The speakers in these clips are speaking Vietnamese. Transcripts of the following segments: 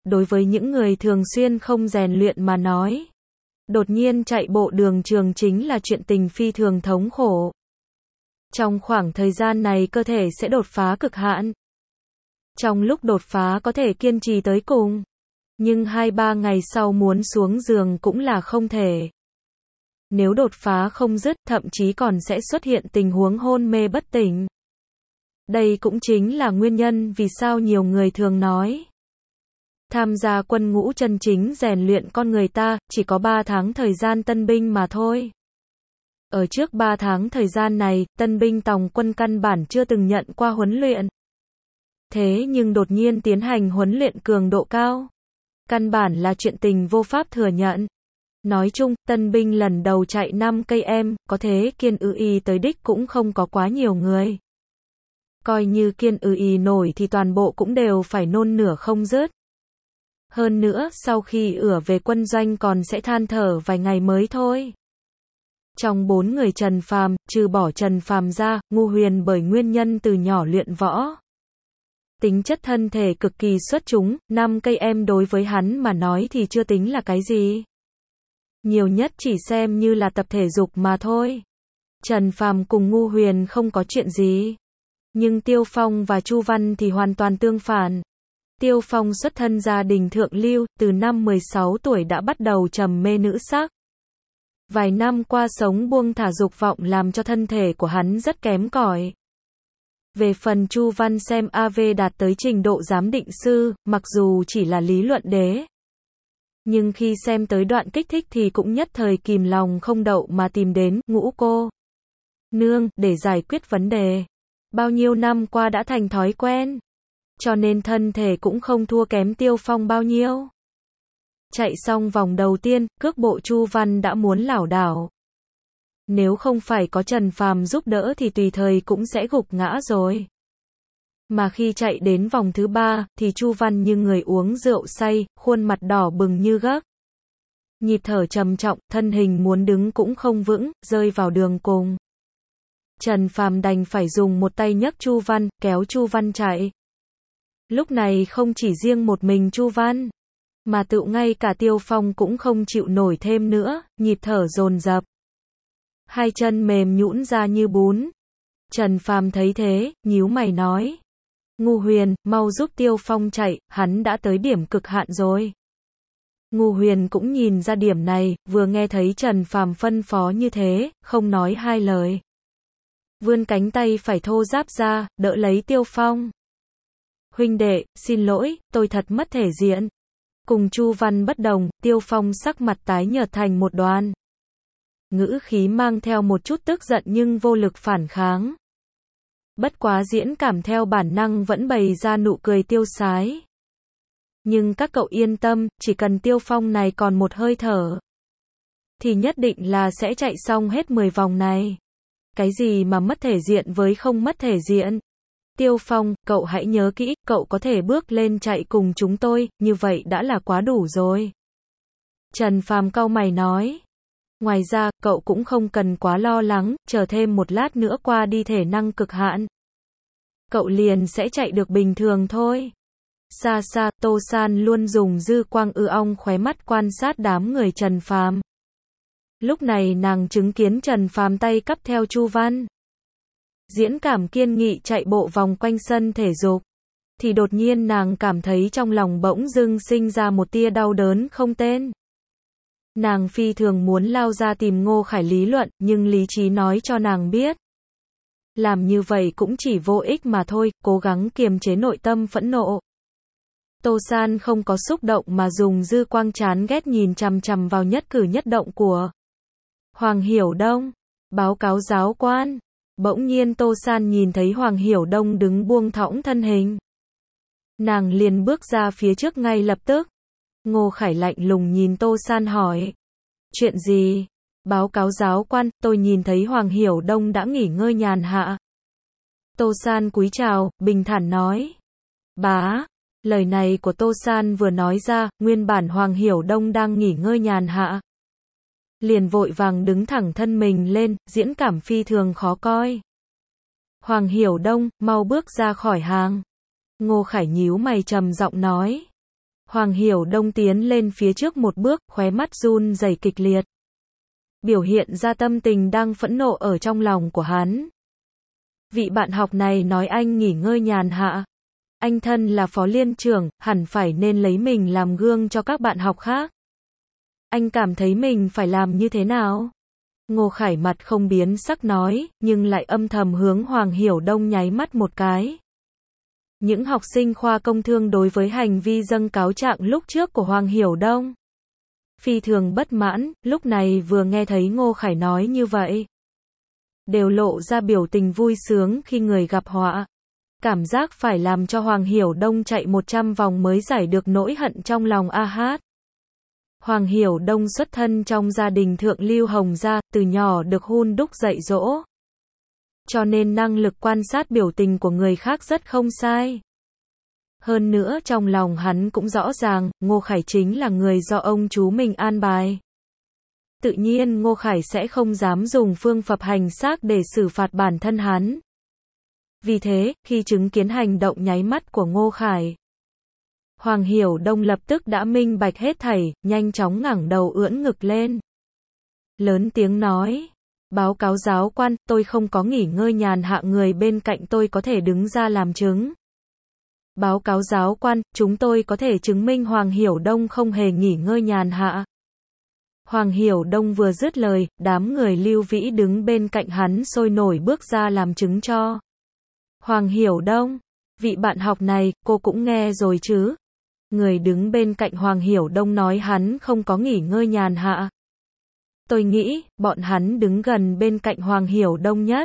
Đối với những người thường xuyên không rèn luyện mà nói, đột nhiên chạy bộ đường trường chính là chuyện tình phi thường thống khổ. Trong khoảng thời gian này cơ thể sẽ đột phá cực hạn. Trong lúc đột phá có thể kiên trì tới cùng, nhưng 2-3 ngày sau muốn xuống giường cũng là không thể. Nếu đột phá không dứt, thậm chí còn sẽ xuất hiện tình huống hôn mê bất tỉnh. Đây cũng chính là nguyên nhân vì sao nhiều người thường nói, tham gia quân ngũ chân chính rèn luyện con người ta, chỉ có 3 tháng thời gian tân binh mà thôi. Ở trước 3 tháng thời gian này, tân binh tòng quân căn bản chưa từng nhận qua huấn luyện. Thế nhưng đột nhiên tiến hành huấn luyện cường độ cao, căn bản là chuyện tình vô pháp thừa nhận. Nói chung, tân binh lần đầu chạy 5 km, có thế kiên y tới đích cũng không có quá nhiều người. Coi như kiên y nổi thì toàn bộ cũng đều phải nôn nửa không dứt. Hơn nữa, sau khi về quân doanh còn sẽ than thở vài ngày mới thôi. Trong 4 người Trần Phàm, trừ bỏ Trần Phàm ra, Ngô Huyền bởi nguyên nhân từ nhỏ luyện võ, tính chất thân thể cực kỳ xuất chúng, 5 km đối với hắn mà nói thì chưa tính là cái gì. Nhiều nhất chỉ xem như là tập thể dục mà thôi. Trần Phàm cùng Ngô Huyền không có chuyện gì. Nhưng Tiêu Phong và Chu Văn thì hoàn toàn tương phản. Tiêu Phong xuất thân gia đình thượng lưu, từ năm 16 tuổi đã bắt đầu trầm mê nữ sắc. Vài năm qua sống buông thả dục vọng làm cho thân thể của hắn rất kém cỏi. Về phần Chu Văn xem AV đạt tới trình độ giám định sư, mặc dù chỉ là lý luận đế, nhưng khi xem tới đoạn kích thích thì cũng nhất thời kìm lòng không đậu mà tìm đến Ngũ cô nương để giải quyết vấn đề. Bao nhiêu năm qua đã thành thói quen, cho nên thân thể cũng không thua kém Tiêu Phong bao nhiêu. Chạy xong vòng đầu tiên, cước bộ Chu Văn đã muốn lảo đảo. Nếu không phải có Trần Phàm giúp đỡ thì tùy thời cũng sẽ gục ngã rồi. Mà khi chạy đến vòng thứ 3, thì Chu Văn như người uống rượu say, khuôn mặt đỏ bừng như gấc. Nhịp thở trầm trọng, thân hình muốn đứng cũng không vững, rơi vào đường cùng. Trần Phàm đành phải dùng một tay nhấc Chu Văn, kéo Chu Văn chạy. Lúc này không chỉ riêng một mình Chu Văn, mà tựu ngay cả Tiêu Phong cũng không chịu nổi thêm nữa, nhịp thở dồn dập. Hai chân mềm nhũn ra như bún. Trần Phàm thấy thế, nhíu mày nói: Ngô Huyền, mau giúp Tiêu Phong chạy, hắn đã tới điểm cực hạn rồi. Ngô Huyền cũng nhìn ra điểm này, vừa nghe thấy Trần Phàm phân phó như thế, không nói hai lời. Vươn cánh tay phải thô ráp ra, đỡ lấy Tiêu Phong. Huynh đệ, xin lỗi, tôi thật mất thể diện. Cùng Chu Văn bất đồng, Tiêu Phong sắc mặt tái nhợt thành một đoàn. Ngữ khí mang theo một chút tức giận nhưng vô lực phản kháng. Bất quá diễn cảm theo bản năng vẫn bày ra nụ cười tiêu sái. Nhưng các cậu yên tâm, chỉ cần Tiêu Phong này còn một hơi thở, thì nhất định là sẽ chạy xong hết 10 vòng này. Cái gì mà mất thể diện với không mất thể diện? Tiêu Phong, cậu hãy nhớ kỹ, cậu có thể bước lên chạy cùng chúng tôi, như vậy đã là quá đủ rồi. Trần Phàm cau mày nói. Ngoài ra, cậu cũng không cần quá lo lắng, chờ thêm một lát nữa qua đi thể năng cực hạn, cậu liền sẽ chạy được bình thường thôi. Xa xa, Tô San luôn dùng dư quang ong khóe mắt quan sát đám người Trần Phàm. Lúc này nàng chứng kiến Trần Phàm tay cắp theo Chu Văn, diễn cảm kiên nghị chạy bộ vòng quanh sân thể dục, thì đột nhiên nàng cảm thấy trong lòng bỗng dưng sinh ra một tia đau đớn không tên. Nàng phi thường muốn lao ra tìm Ngô Khải lý luận, nhưng lý trí nói cho nàng biết, làm như vậy cũng chỉ vô ích mà thôi, cố gắng kiềm chế nội tâm phẫn nộ. Tô San không có xúc động mà dùng dư quang chán ghét nhìn chằm chằm vào nhất cử nhất động của Hoàng Hiểu Đông. Báo cáo giáo quan. Bỗng nhiên Tô San nhìn thấy Hoàng Hiểu Đông đứng buông thõng thân hình. Nàng liền bước ra phía trước ngay lập tức. Ngô Khải lạnh lùng nhìn Tô San hỏi. Chuyện gì? Báo cáo giáo quan, tôi nhìn thấy Hoàng Hiểu Đông đã nghỉ ngơi nhàn hạ. Tô San cúi chào, bình thản nói. Bá. Lời này của Tô San vừa nói ra, nguyên bản Hoàng Hiểu Đông đang nghỉ ngơi nhàn hạ, liền vội vàng đứng thẳng thân mình lên, diễn cảm phi thường khó coi. Hoàng Hiểu Đông, mau bước ra khỏi hàng. Ngô Khải nhíu mày trầm giọng nói. Hoàng Hiểu Đông tiến lên phía trước một bước, khóe mắt run rẩy kịch liệt. Biểu hiện ra tâm tình đang phẫn nộ ở trong lòng của hắn. Vị bạn học này nói anh nghỉ ngơi nhàn hạ. Anh thân là phó liên trưởng, hẳn phải nên lấy mình làm gương cho các bạn học khác. Anh cảm thấy mình phải làm như thế nào? Ngô Khải mặt không biến sắc nói, nhưng lại âm thầm hướng Hoàng Hiểu Đông nháy mắt một cái. Những học sinh khoa công thương đối với hành vi dâng cáo trạng lúc trước của Hoàng Hiểu Đông phi thường bất mãn, lúc này vừa nghe thấy Ngô Khải nói như vậy, đều lộ ra biểu tình vui sướng khi người gặp họa. Cảm giác phải làm cho Hoàng Hiểu Đông chạy 100 vòng mới giải được nỗi hận trong lòng a hát. Hoàng Hiểu Đông xuất thân trong gia đình thượng lưu Hồng gia, từ nhỏ được hun đúc dạy dỗ. Cho nên năng lực quan sát biểu tình của người khác rất không sai. Hơn nữa trong lòng hắn cũng rõ ràng, Ngô Khải chính là người do ông chú mình an bài. Tự nhiên Ngô Khải sẽ không dám dùng phương pháp hành xác để xử phạt bản thân hắn. Vì thế, khi chứng kiến hành động nháy mắt của Ngô Khải, Hoàng Hiểu Đông lập tức đã minh bạch hết thảy, nhanh chóng ngẩng đầu ưỡn ngực lên. Lớn tiếng nói, báo cáo giáo quan, tôi không có nghỉ ngơi nhàn hạ, người bên cạnh tôi có thể đứng ra làm chứng. Báo cáo giáo quan, chúng tôi có thể chứng minh Hoàng Hiểu Đông không hề nghỉ ngơi nhàn hạ. Hoàng Hiểu Đông vừa dứt lời, đám người Lưu Vĩ đứng bên cạnh hắn sôi nổi bước ra làm chứng cho. Hoàng Hiểu Đông, vị bạn học này, cô cũng nghe rồi chứ? Người đứng bên cạnh Hoàng Hiểu Đông nói hắn không có nghỉ ngơi nhàn hạ. Tôi nghĩ, bọn hắn đứng gần bên cạnh Hoàng Hiểu Đông nhất.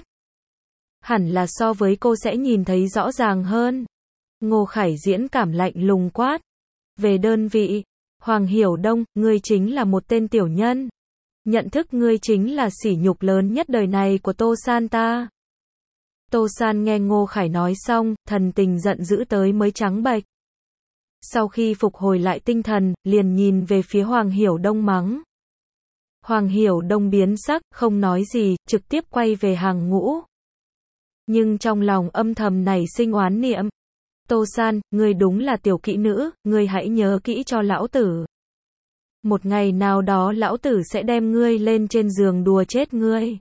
Hẳn là so với cô sẽ nhìn thấy rõ ràng hơn. Ngô Khải diễn cảm lạnh lùng quát. Về đơn vị, Hoàng Hiểu Đông, ngươi chính là một tên tiểu nhân. Nhận thức ngươi chính là sỉ nhục lớn nhất đời này của Tô San ta. Tô San nghe Ngô Khải nói xong, thần tình giận dữ tới mới trắng bệch. Sau khi phục hồi lại tinh thần, liền nhìn về phía Hoàng Hiểu Đông mắng. Hoàng Hiểu Đông biến sắc, không nói gì, trực tiếp quay về hàng ngũ. Nhưng trong lòng âm thầm nảy sinh oán niệm. Tô San, ngươi đúng là tiểu kỹ nữ, ngươi hãy nhớ kỹ cho lão tử. Một ngày nào đó lão tử sẽ đem ngươi lên trên giường đùa chết ngươi.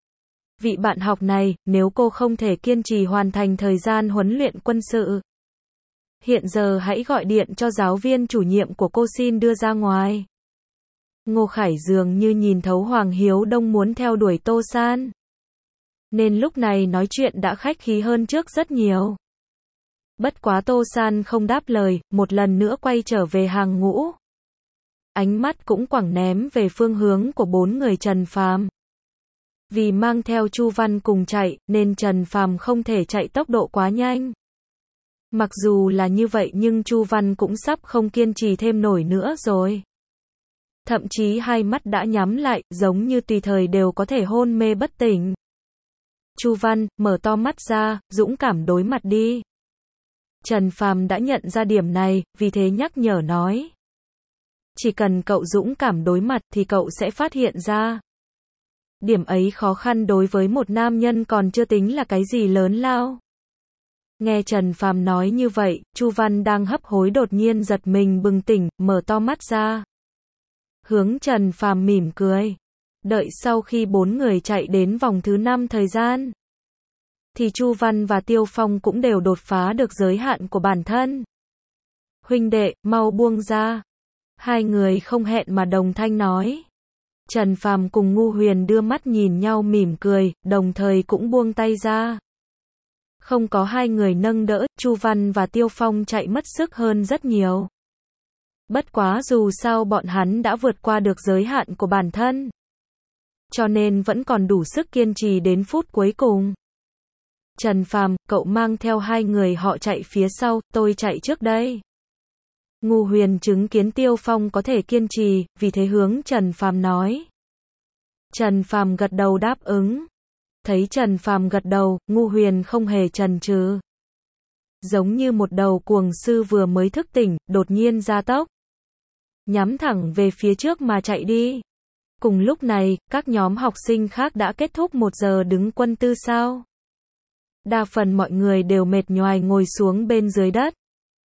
Vị bạn học này, nếu cô không thể kiên trì hoàn thành thời gian huấn luyện quân sự, hiện giờ hãy gọi điện cho giáo viên chủ nhiệm của cô xin đưa ra ngoài. Ngô Khải dường như nhìn thấu Hoàng Hiểu Đông muốn theo đuổi Tô San, nên lúc này nói chuyện đã khách khí hơn trước rất nhiều. Bất quá Tô San không đáp lời, một lần nữa quay trở về hàng ngũ. Ánh mắt cũng quẳng ném về phương hướng của 4 người Trần Phàm. Vì mang theo Chu Văn cùng chạy, nên Trần Phàm không thể chạy tốc độ quá nhanh. Mặc dù là như vậy nhưng Chu Văn cũng sắp không kiên trì thêm nổi nữa rồi. Thậm chí hai mắt đã nhắm lại, giống như tùy thời đều có thể hôn mê bất tỉnh. Chu Văn, mở to mắt ra, dũng cảm đối mặt đi. Trần Phàm đã nhận ra điểm này, vì thế nhắc nhở nói. Chỉ cần cậu dũng cảm đối mặt thì cậu sẽ phát hiện ra. Điểm ấy khó khăn đối với một nam nhân còn chưa tính là cái gì lớn lao. Nghe Trần Phàm nói như vậy, Chu Văn đang hấp hối đột nhiên giật mình bừng tỉnh, mở to mắt ra. Hướng Trần Phàm mỉm cười. Đợi sau khi 4 người chạy đến vòng thứ 5 thời gian, thì Chu Văn và Tiêu Phong cũng đều đột phá được giới hạn của bản thân. Huynh đệ, mau buông ra. Hai người không hẹn mà đồng thanh nói. Trần Phàm cùng Ngu Huyền đưa mắt nhìn nhau mỉm cười, đồng thời cũng buông tay ra. Không có hai người nâng đỡ, Chu Văn và Tiêu Phong chạy mất sức hơn rất nhiều. Bất quá dù sao bọn hắn đã vượt qua được giới hạn của bản thân, cho nên vẫn còn đủ sức kiên trì đến phút cuối cùng. Trần Phàm, cậu mang theo hai người họ chạy phía sau, tôi chạy trước đây. Ngu Huyền chứng kiến Tiêu Phong có thể kiên trì, vì thế hướng Trần Phàm nói. Trần Phàm gật đầu đáp ứng. Thấy Trần Phàm gật đầu, Ngu Huyền không hề chần chừ. Giống như một đầu cuồng sư vừa mới thức tỉnh, đột nhiên gia tốc. Nhắm thẳng về phía trước mà chạy đi. Cùng lúc này, các nhóm học sinh khác đã kết thúc 1 giờ đứng quân tư sao. Đa phần mọi người đều mệt nhoài ngồi xuống bên dưới đất.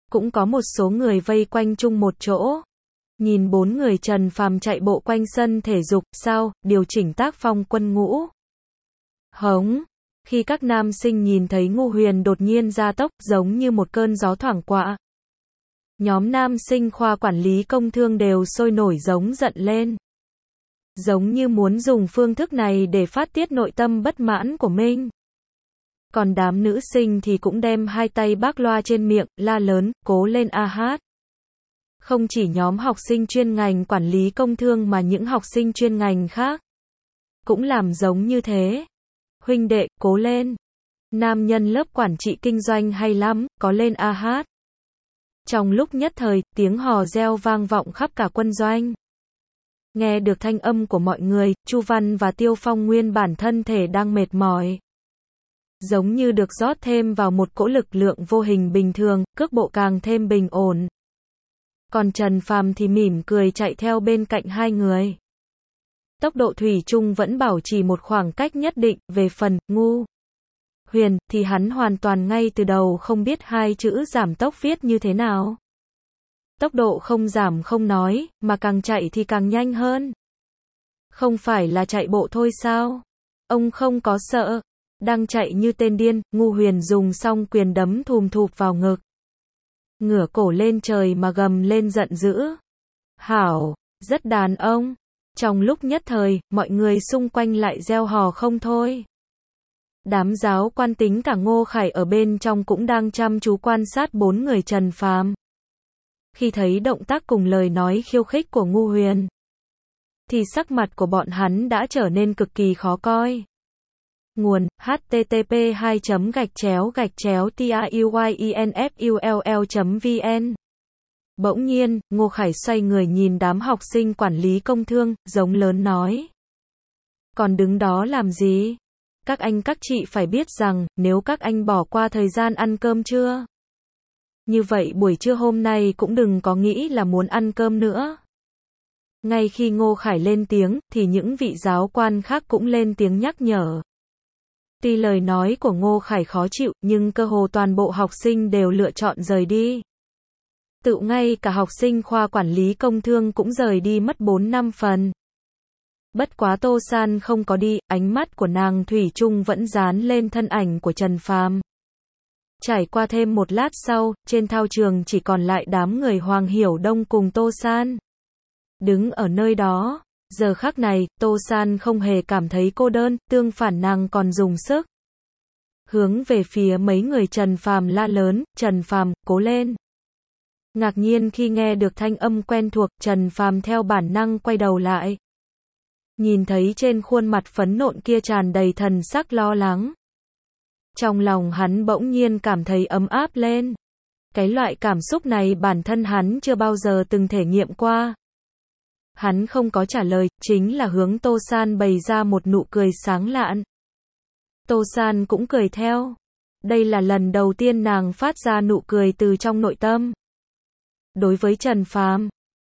Cũng có một số người vây quanh chung một chỗ. Nhìn 4 người Trần Phàm chạy bộ quanh sân thể dục, sao, điều chỉnh tác phong quân ngũ. Hống. Khi các nam sinh nhìn thấy Ngô Huyền đột nhiên gia tốc, giống như một cơn gió thoảng qua. Nhóm nam sinh khoa quản lý công thương đều sôi nổi giống giận lên. Giống như muốn dùng phương thức này để phát tiết nội tâm bất mãn của mình. Còn đám nữ sinh thì cũng đem hai tay bác loa trên miệng, la lớn, cố lên a hát. Không chỉ nhóm học sinh chuyên ngành quản lý công thương mà những học sinh chuyên ngành khác cũng làm giống như thế. Huynh đệ, cố lên. Nam nhân lớp quản trị kinh doanh hay lắm, có lên a hát. Trong lúc nhất thời, tiếng hò reo vang vọng khắp cả quân doanh. Nghe được thanh âm của mọi người, Chu Văn và Tiêu Phong nguyên bản thân thể đang mệt mỏi. Giống như được rót thêm vào một cỗ lực lượng vô hình bình thường, cước bộ càng thêm bình ổn. Còn Trần Phàm thì mỉm cười chạy theo bên cạnh hai người. Tốc độ thủy chung vẫn bảo trì một khoảng cách nhất định, về phần Ngô Huyền thì hắn hoàn toàn ngay từ đầu không biết hai chữ giảm tốc viết như thế nào. Tốc độ không giảm không nói, mà càng chạy thì càng nhanh hơn. Không phải là chạy bộ thôi sao? Ông không có sợ. Đang chạy như tên điên, Ngô Huyền dùng xong quyền đấm thùm thụp vào ngực. Ngửa cổ lên trời mà gầm lên giận dữ. Hảo, rất đàn ông. Trong lúc nhất thời, mọi người xung quanh lại reo hò không thôi. Đám giáo quan tính cả Ngô Khải ở bên trong cũng đang chăm chú quan sát 4 người Trần Phàm. Khi thấy động tác cùng lời nói khiêu khích của Ngô Huyền, thì sắc mặt của bọn hắn đã trở nên cực kỳ khó coi. Nguồn: http://tauynfull.vn. Bỗng nhiên, Ngô Khải xoay người nhìn đám học sinh quản lý công thương, giống lớn nói. Còn đứng đó làm gì? Các anh các chị phải biết rằng, nếu các anh bỏ qua thời gian ăn cơm trưa, như vậy buổi trưa hôm nay cũng đừng có nghĩ là muốn ăn cơm nữa. Ngay khi Ngô Khải lên tiếng, thì những vị giáo quan khác cũng lên tiếng nhắc nhở. Tuy lời nói của Ngô Khải khó chịu, nhưng cơ hồ toàn bộ học sinh đều lựa chọn rời đi. Tự ngay cả học sinh khoa quản lý công thương cũng rời đi mất 4-5 phần. Bất quá Tô San không có đi, ánh mắt của nàng thủy chung vẫn dán lên thân ảnh của Trần Phàm. Trải qua thêm một lát sau, trên thao trường chỉ còn lại đám người Hoàng Hiểu Đông cùng Tô San. Đứng ở nơi đó, giờ khắc này, Tô San không hề cảm thấy cô đơn, tương phản nàng còn dùng sức hướng về phía mấy người Trần Phàm la lớn, Trần Phàm, cố lên. Ngạc nhiên khi nghe được thanh âm quen thuộc, Trần Phàm theo bản năng quay đầu lại. Nhìn thấy trên khuôn mặt phấn nộn kia tràn đầy thần sắc lo lắng. Trong lòng hắn bỗng nhiên cảm thấy ấm áp lên. Cái loại cảm xúc này bản thân hắn chưa bao giờ từng thể nghiệm qua. Hắn không có trả lời, chính là hướng Tô San bày ra một nụ cười sáng lạn. Tô San cũng cười theo. Đây là lần đầu tiên nàng phát ra nụ cười từ trong nội tâm. Đối với Trần Phàm,